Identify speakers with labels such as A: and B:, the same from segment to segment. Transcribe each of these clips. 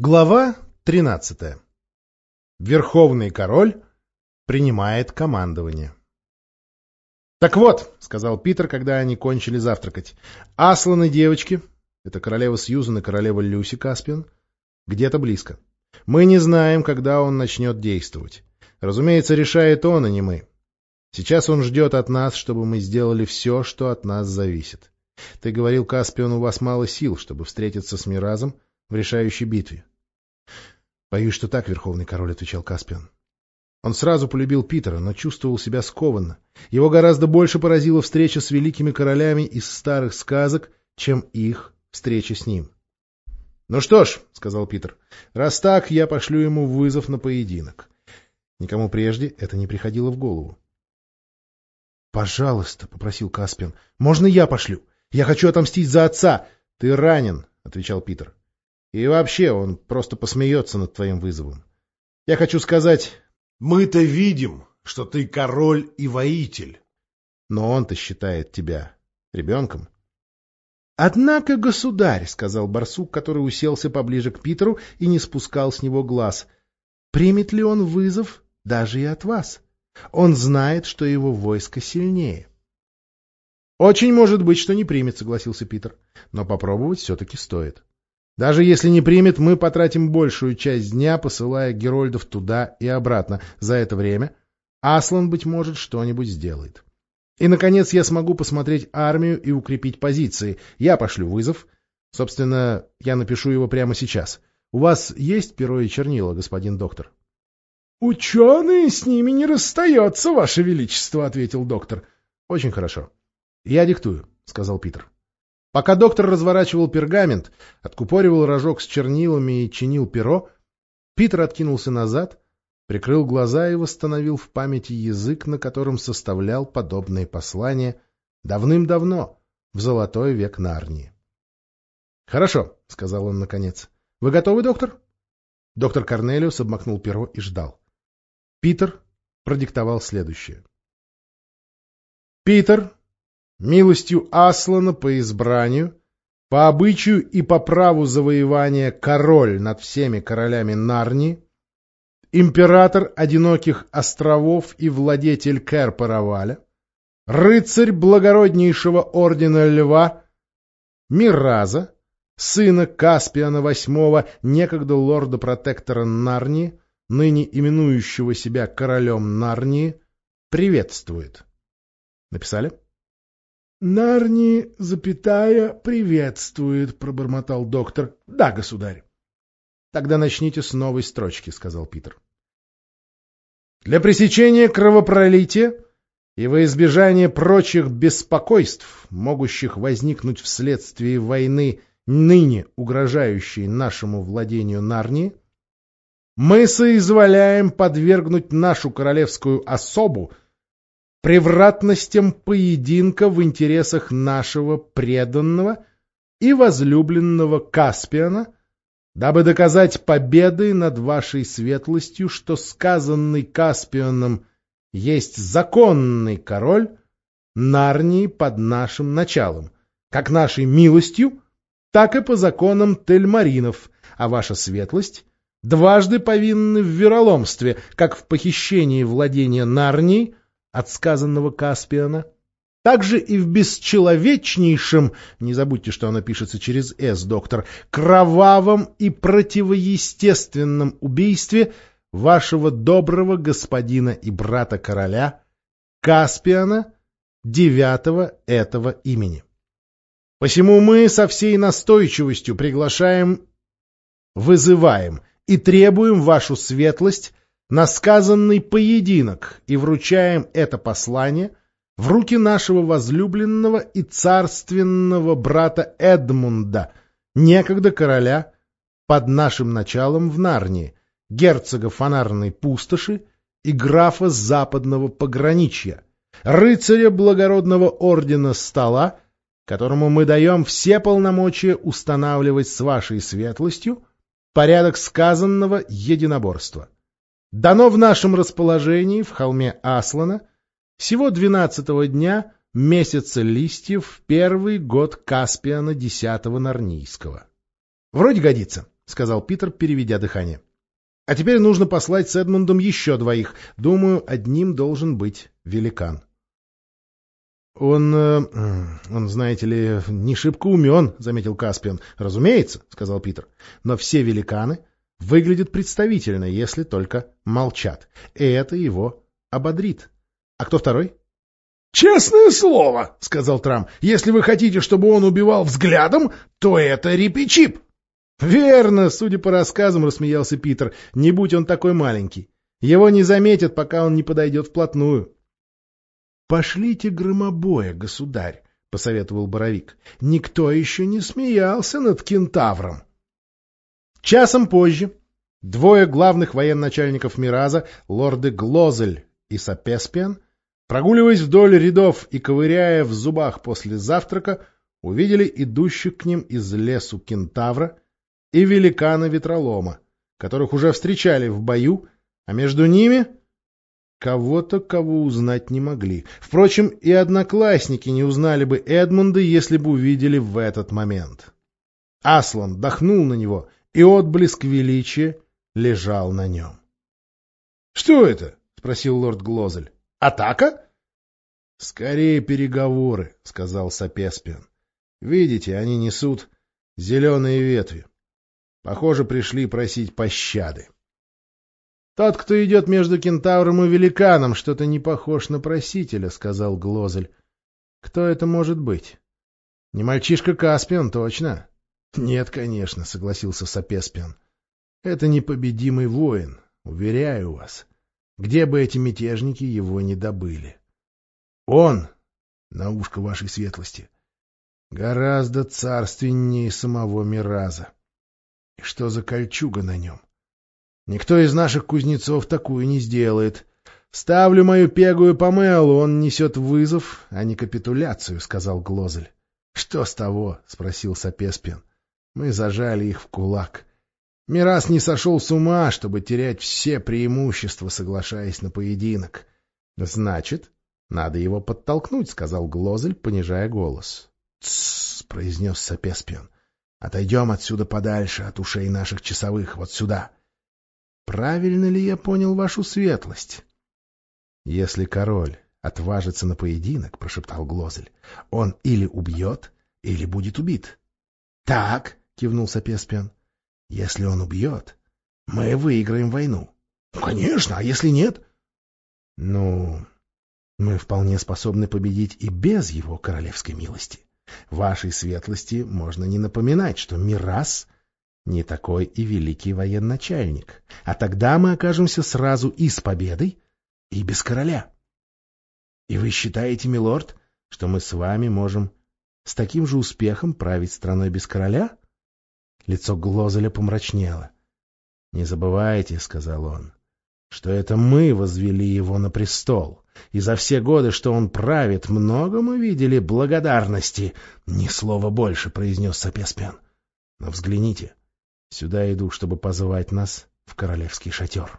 A: Глава 13. Верховный король принимает командование. «Так вот», — сказал Питер, когда они кончили завтракать, — «Аслан и девочки, это королева Сьюзан и королева Люси Каспиан, где-то близко. Мы не знаем, когда он начнет действовать. Разумеется, решает он, а не мы. Сейчас он ждет от нас, чтобы мы сделали все, что от нас зависит. Ты говорил, Каспиан, у вас мало сил, чтобы встретиться с Миразом в решающей битве». «Боюсь, что так, Верховный король», — отвечал Каспиан. Он сразу полюбил Питера, но чувствовал себя скованно. Его гораздо больше поразила встреча с великими королями из старых сказок, чем их встреча с ним. «Ну что ж», — сказал Питер, — «раз так, я пошлю ему вызов на поединок». Никому прежде это не приходило в голову. «Пожалуйста», — попросил Каспиан, — «можно я пошлю? Я хочу отомстить за отца». «Ты ранен», — отвечал Питер. «И вообще, он просто посмеется над твоим вызовом. Я хочу сказать, мы-то видим, что ты король и воитель, но он-то считает тебя ребенком». «Однако, государь», — сказал барсук, который уселся поближе к Питеру и не спускал с него глаз, — «примет ли он вызов даже и от вас? Он знает, что его войско сильнее». «Очень может быть, что не примет», — согласился Питер, — «но попробовать все-таки стоит. Даже если не примет, мы потратим большую часть дня, посылая герольдов туда и обратно. За это время Аслан, быть может, что-нибудь сделает. И, наконец, я смогу посмотреть армию и укрепить позиции. Я пошлю вызов. Собственно, я напишу его прямо сейчас. У вас есть перо и чернила, господин доктор?» «Ученый с ними не расстается, ваше величество», — ответил доктор. «Очень хорошо. Я диктую», — сказал Питер. Пока доктор разворачивал пергамент, откупоривал рожок с чернилами и чинил перо, Питер откинулся назад, прикрыл глаза и восстановил в памяти язык, на котором составлял подобные послания давным-давно, в золотой век Нарнии. «Хорошо», — сказал он наконец. «Вы готовы, доктор?» Доктор Корнелиус обмакнул перо и ждал. Питер продиктовал следующее. «Питер, милостью Аслана по избранию, по обычаю и по праву завоевания король над всеми королями Нарнии, император одиноких островов и владетель Кэр-Параваля, рыцарь благороднейшего ордена Льва, Мираза, сына Каспиана VIII, некогда лорда-протектора Нарнии, ныне именующего себя королем Нарнии, приветствует». Написали? «Нарнии, приветствует», — пробормотал доктор. «Да, государь». «Тогда начните с новой строчки», — сказал Питер. «Для пресечения кровопролития и во избежание прочих беспокойств, могущих возникнуть вследствие войны, ныне угрожающей нашему владению Нарнии, мы соизволяем подвергнуть нашу королевскую особу превратностям поединка в интересах нашего преданного и возлюбленного Каспиана, дабы доказать победой над вашей светлостью, что сказанный Каспианом есть законный король Нарнии под нашим началом, как нашей милостью, так и по законам Тельмаринов, а ваша светлость дважды повинны в вероломстве, как в похищении владения Нарнии от сказанного Каспиана, также и в бесчеловечнейшем, не забудьте, что оно пишется через «С», доктор, кровавом и противоестественном убийстве вашего доброго господина и брата короля Каспиана, 9-го этого имени. Посему мы со всей настойчивостью вызываем и требуем вашу светлость на сказанный поединок и вручаем это послание в руки нашего возлюбленного и царственного брата Эдмунда, некогда короля под нашим началом в Нарнии, герцога Фонарной пустоши и графа западного пограничья, рыцаря благородного ордена Стола, которому мы даем все полномочия устанавливать с вашей светлостью порядок сказанного единоборства. Дано в нашем расположении в холме Аслана сего 12-го дня месяца листьев в первый год Каспиана 10-го Нарнийского. Вроде годится. — сказал Питер, переведя дыхание. — А теперь нужно послать с Эдмундом еще 2. Думаю, одним должен быть великан. — Он, знаете ли, не шибко умен, — заметил Каспиан. — Разумеется, — сказал Питер. — Но все великаны выглядят представительно, если только молчат. И это его ободрит. А кто второй? — Честное слово, — сказал Трам. — Если вы хотите, чтобы он убивал взглядом, то это Рипи-Чип. — Верно, судя по рассказам, — рассмеялся Питер. — Не будь он такой маленький. Его не заметят, пока он не подойдет вплотную. — Пошлите громобоя, государь, — посоветовал Боровик. — Никто еще не смеялся над кентавром. Часом позже 2 главных военачальников Мираза, лорды Глозель и Сапеспиан, прогуливаясь вдоль рядов и ковыряя в зубах после завтрака, увидели идущих к ним из лесу кентавра и великана-ветролома, которых уже встречали в бою, а между ними кого-то, кого узнать не могли. Впрочем, и одноклассники не узнали бы Эдмунда, если бы увидели в этот момент. Аслан дохнул на него, и отблеск величия лежал на нем. — Что это? — спросил лорд Глозель. — Атака? — Скорее переговоры, — сказал Сапеспиан. — Видите, они несут зеленые ветви. Похоже, пришли просить пощады. — Тот, кто идет между кентавром и великаном, что-то не похож на просителя, — сказал Глозель. — Кто это может быть? — Не мальчишка Каспиан, точно. — Нет, конечно, — согласился Сапеспиан. — Это непобедимый воин, уверяю вас. Где бы эти мятежники его не добыли. Он, на ушко вашей светлости, гораздо царственнее самого Мираза. И что за кольчуга на нем? Никто из наших кузнецов такую не сделает. Ставлю мою пегую помелу, он несет вызов, а не капитуляцию, — сказал Глозель. — Что с того? — спросил Сапеспиан. Мы зажали их в кулак. Мираз не сошел с ума, чтобы терять все преимущества, соглашаясь на поединок. — Значит, надо его подтолкнуть, — сказал Глозель, понижая голос. — Тссс, — произнес Сапеспиан. — Отойдем отсюда подальше, от ушей наших часовых, вот сюда. — Правильно ли я понял вашу светлость? — Если король отважится на поединок, — прошептал Глозель, — он или убьет, или будет убит. — Так, — кивнул Сапеспиан. — Если он убьет, мы выиграем войну. — Конечно, а если нет? — Ну, мы вполне способны победить и без его королевской милости. Вашей светлости можно не напоминать, что Мираз не такой и великий военачальник, а тогда мы окажемся сразу и с победой, и без короля. И вы считаете, милорд, что мы с вами можем с таким же успехом править страной без короля? Лицо Глозеля помрачнело. — Не забывайте, — сказал он, — что это мы возвели его на престол, и за все годы, что он правит, много мы видели благодарности. — Ни слова больше, — произнес Сапеспиан. — Но взгляните, сюда иду, чтобы позвать нас в королевский шатер.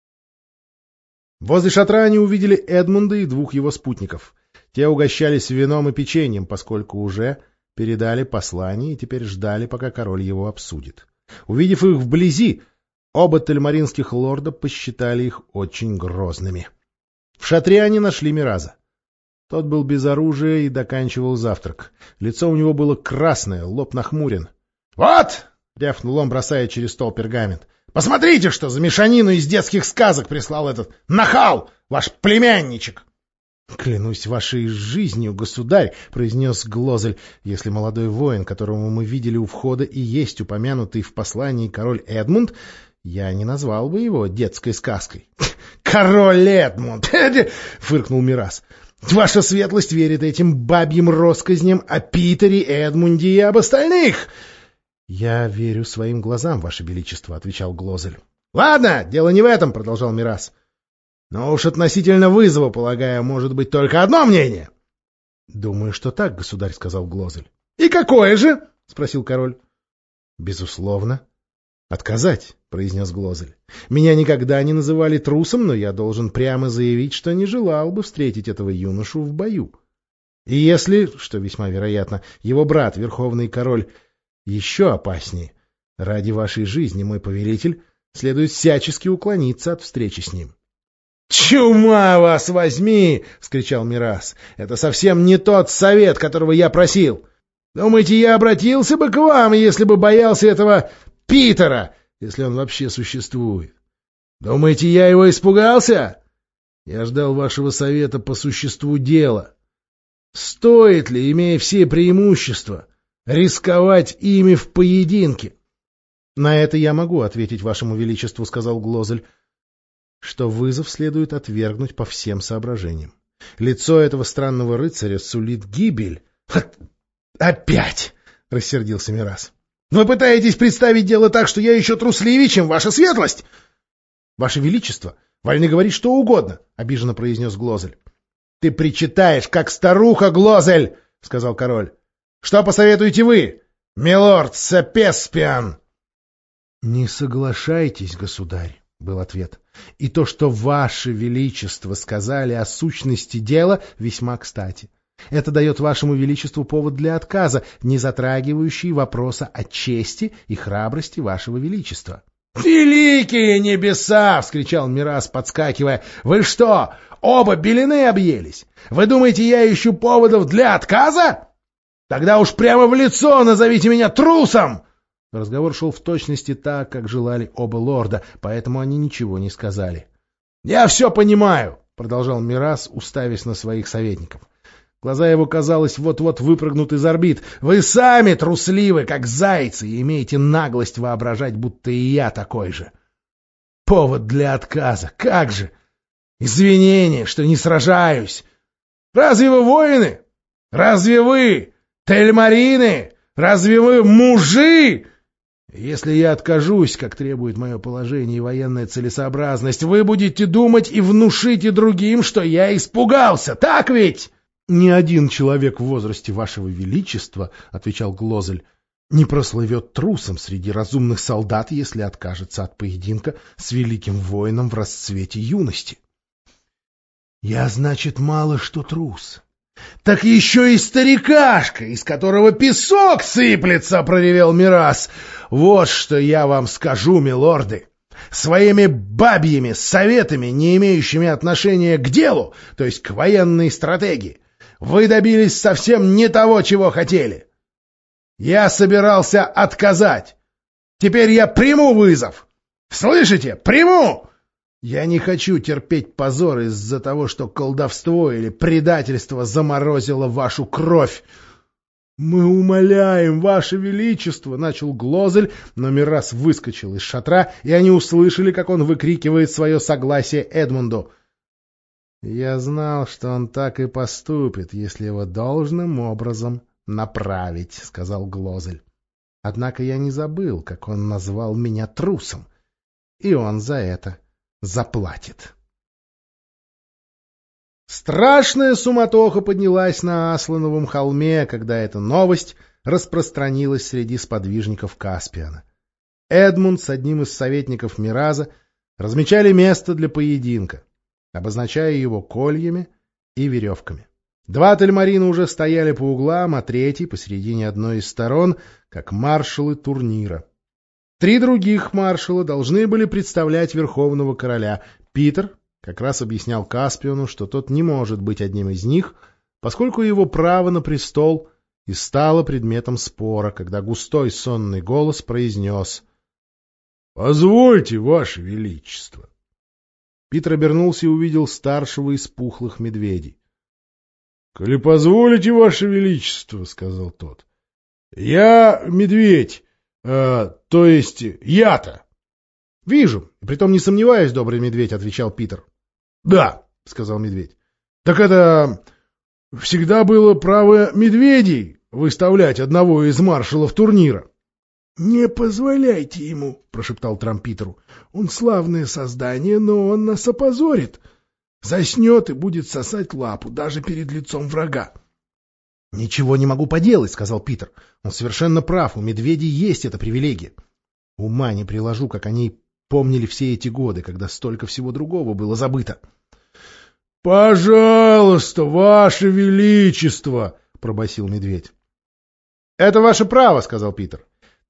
A: Возле шатра они увидели Эдмунда и 2 его спутников. Те угощались вином и печеньем, поскольку уже передали послание и теперь ждали, пока король его обсудит. Увидев их вблизи, оба тельмаринских лорда посчитали их очень грозными. В шатре они нашли Мираза. Тот был без оружия и доканчивал завтрак. Лицо у него было красное, лоб нахмурен. — Вот! — рявкнул он, бросая через стол пергамент. — Посмотрите, что за мешанину из детских сказок прислал этот нахал, ваш племянничек! — Клянусь вашей жизнью, государь, — произнес Глозель, — если молодой воин, которого мы видели у входа, и есть упомянутый в послании король Эдмунд, я не назвал бы его детской сказкой. — Король Эдмунд! — фыркнул Мираз. — Ваша светлость верит этим бабьим россказням о Питере, Эдмунде и об остальных! — Я верю своим глазам, ваше величество, — отвечал Глозель. — Ладно, дело не в этом, — продолжал Мираз. Но уж относительно вызова, полагаю, может быть только одно мнение. — Думаю, что так, государь, — сказал Глозель. — И какое же? — спросил король. — Безусловно. — Отказать, — произнес Глозель. — Меня никогда не называли трусом, но я должен прямо заявить, что не желал бы встретить этого юношу в бою. И если, что весьма вероятно, его брат, верховный король, еще опаснее, Ради вашей жизни, мой повелитель, следует всячески уклониться от встречи с ним. — Чума вас возьми! — вскричал Мирас. — Это совсем не тот совет, которого я просил. Думаете, я обратился бы к вам, если бы боялся этого Питера, если он вообще существует? Думаете, я его испугался? Я ждал вашего совета по существу дела. Стоит ли, имея все преимущества, рисковать ими в поединке? — На это я могу ответить вашему величеству, — сказал Глозель, — что вызов следует отвергнуть по всем соображениям. Лицо этого странного рыцаря сулит гибель. — Опять! — рассердился Мирас. — Вы пытаетесь представить дело так, что я еще трусливее, чем ваша светлость? — Ваше величество, вольны говорить что угодно, — обиженно произнес Глозель. — Ты причитаешь, как старуха, Глозель! — сказал король. — Что посоветуете вы, милорд Сепеспиан? — Не соглашайтесь, государь, — был ответ. — И то, что ваше величество сказали о сущности дела, весьма кстати. Это дает вашему величеству повод для отказа, не затрагивающий вопроса о чести и храбрости вашего величества. — Великие небеса! — вскричал Мирас, подскакивая. — Вы что, оба белины объелись? Вы думаете, я ищу поводов для отказа? Тогда уж прямо в лицо назовите меня трусом! Разговор шел в точности так, как желали оба лорда, поэтому они ничего не сказали. — Я все понимаю! — продолжал Мирас, уставясь на своих советников. Глаза его, казалось, вот-вот выпрыгнут из орбит. Вы сами трусливы, как зайцы, и имеете наглость воображать, будто и я такой же. Повод для отказа. Как же? Извинение, что не сражаюсь. Разве вы воины? Разве вы тельмарины? Разве вы мужи? Если я откажусь, как требует мое положение и военная целесообразность, вы будете думать и внушите другим, что я испугался. Так ведь? «Ни один человек в возрасте вашего величества, — отвечал Глозель, — не прослывет трусом среди разумных солдат, если откажется от поединка с великим воином в расцвете юности». «Я, значит, мало что трус. Так еще и старикашка, из которого песок сыплется!» — проревел Мирас. «Вот что я вам скажу, милорды. Своими бабьими советами, не имеющими отношения к делу, то есть к военной стратегии, вы добились совсем не того, чего хотели. Я собирался отказать. Теперь я приму вызов. Слышите? Приму! Я не хочу терпеть позор из-за того, что колдовство или предательство заморозило вашу кровь. — Мы умоляем, ваше величество! — начал Глозель, но Мирас выскочил из шатра, и они услышали, как он выкрикивает свое согласие Эдмунду. Я знал, что он так и поступит, если его должным образом направить, — сказал Глозель. Однако я не забыл, как он назвал меня трусом, и он за это заплатит. Страшная суматоха поднялась на Аслановом холме, когда эта новость распространилась среди сподвижников Каспиана. Эдмунд с одним из советников Мираза размечали место для поединка, обозначая его кольями и веревками. Два тельмарина уже стояли по углам, а третий посередине одной из сторон, как маршалы турнира. Три других маршала должны были представлять верховного короля. Питер как раз объяснял Каспиону, что тот не может быть одним из них, поскольку его право на престол и стало предметом спора, когда густой сонный голос произнес: «Позвольте, ваше величество». Питер обернулся и увидел старшего из пухлых медведей. — Коли позволите, ваше величество, — сказал тот, — я медведь, то есть я-то. — Вижу, и притом не сомневаюсь, добрый медведь, — отвечал Питер. — Да, — сказал медведь. — Так это всегда было право медведей выставлять одного из маршалов турнира. — Не позволяйте ему, — прошептал Трамп Питеру. — Он славное создание, но он нас опозорит. Заснет и будет сосать лапу даже перед лицом врага. — Ничего не могу поделать, — сказал Питер. Он совершенно прав, у медведей есть эта привилегия. Ума не приложу, как они помнили все эти годы, когда столько всего другого было забыто. — Пожалуйста, ваше величество, — пробасил медведь. — Это ваше право, — сказал Питер. —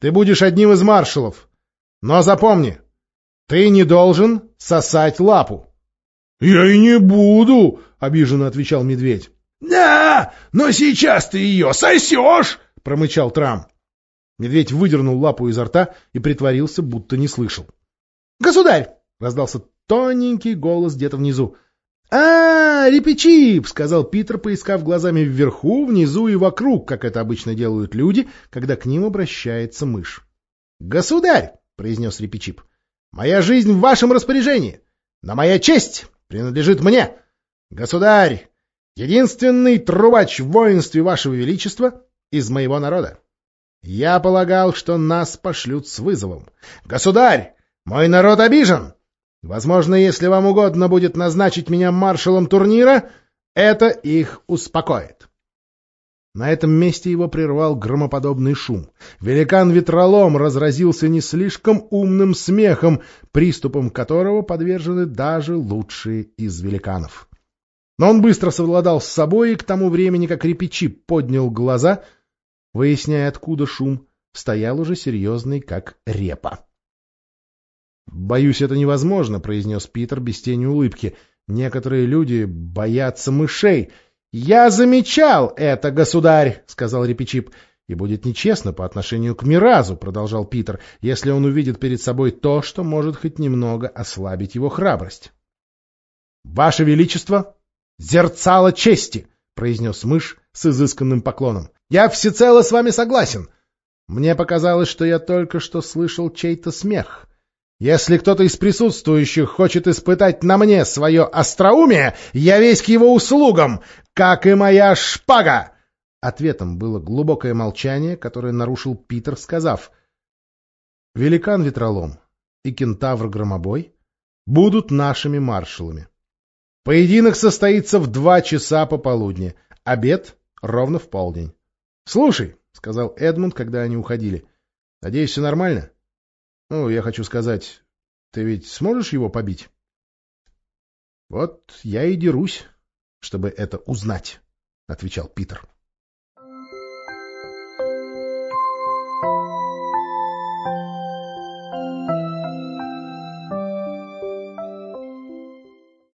A: Ты будешь одним из маршалов. Но запомни, ты не должен сосать лапу. — Я и не буду, — обиженно отвечал медведь. — Да, но сейчас ты ее сосешь, — промычал Трам. Медведь выдернул лапу изо рта и притворился, будто не слышал. — Государь! — раздался тоненький голос где-то внизу. — Репичип! — сказал Питер, поискав глазами вверху, внизу и вокруг, как это обычно делают люди, когда к ним обращается мышь. — Государь! — произнес Репичип. — Моя жизнь в вашем распоряжении, но моя честь принадлежит мне. Государь, единственный трубач в воинстве вашего величества из моего народа. Я полагал, что нас пошлют с вызовом. Государь, мой народ обижен. Возможно, если вам угодно будет назначить меня маршалом турнира, это их успокоит. На этом месте его прервал громоподобный шум. Великан-ветролом разразился не слишком умным смехом, приступом которого подвержены даже лучшие из великанов. Но он быстро совладал с собой, и к тому времени, как Репичип поднял глаза, выясняя, откуда шум, стоял уже серьезный, как репа. — Боюсь, это невозможно, — произнес Питер без тени улыбки. — Некоторые люди боятся мышей. — Я замечал это, государь, — сказал Репичип. — И будет нечестно по отношению к Миразу, — продолжал Питер, — если он увидит перед собой то, что может хоть немного ослабить его храбрость. — Ваше Величество, зерцало чести, — произнес мышь с изысканным поклоном. — Я всецело с вами согласен. Мне показалось, что я только что слышал чей-то смех. Если кто-то из присутствующих хочет испытать на мне свое остроумие, я весь к его услугам, как и моя шпага. Ответом было глубокое молчание, которое нарушил Питер, сказав: «Великан-ветролом и кентавр-громобой будут нашими маршалами. Поединок состоится в 2 часа пополудни, обед ровно в полдень». «Слушай», — сказал Эдмунд, когда они уходили, — «надеюсь, все нормально? Ну, я хочу сказать, ты ведь сможешь его побить?» «Вот я и дерусь, чтобы это узнать», — отвечал Питер.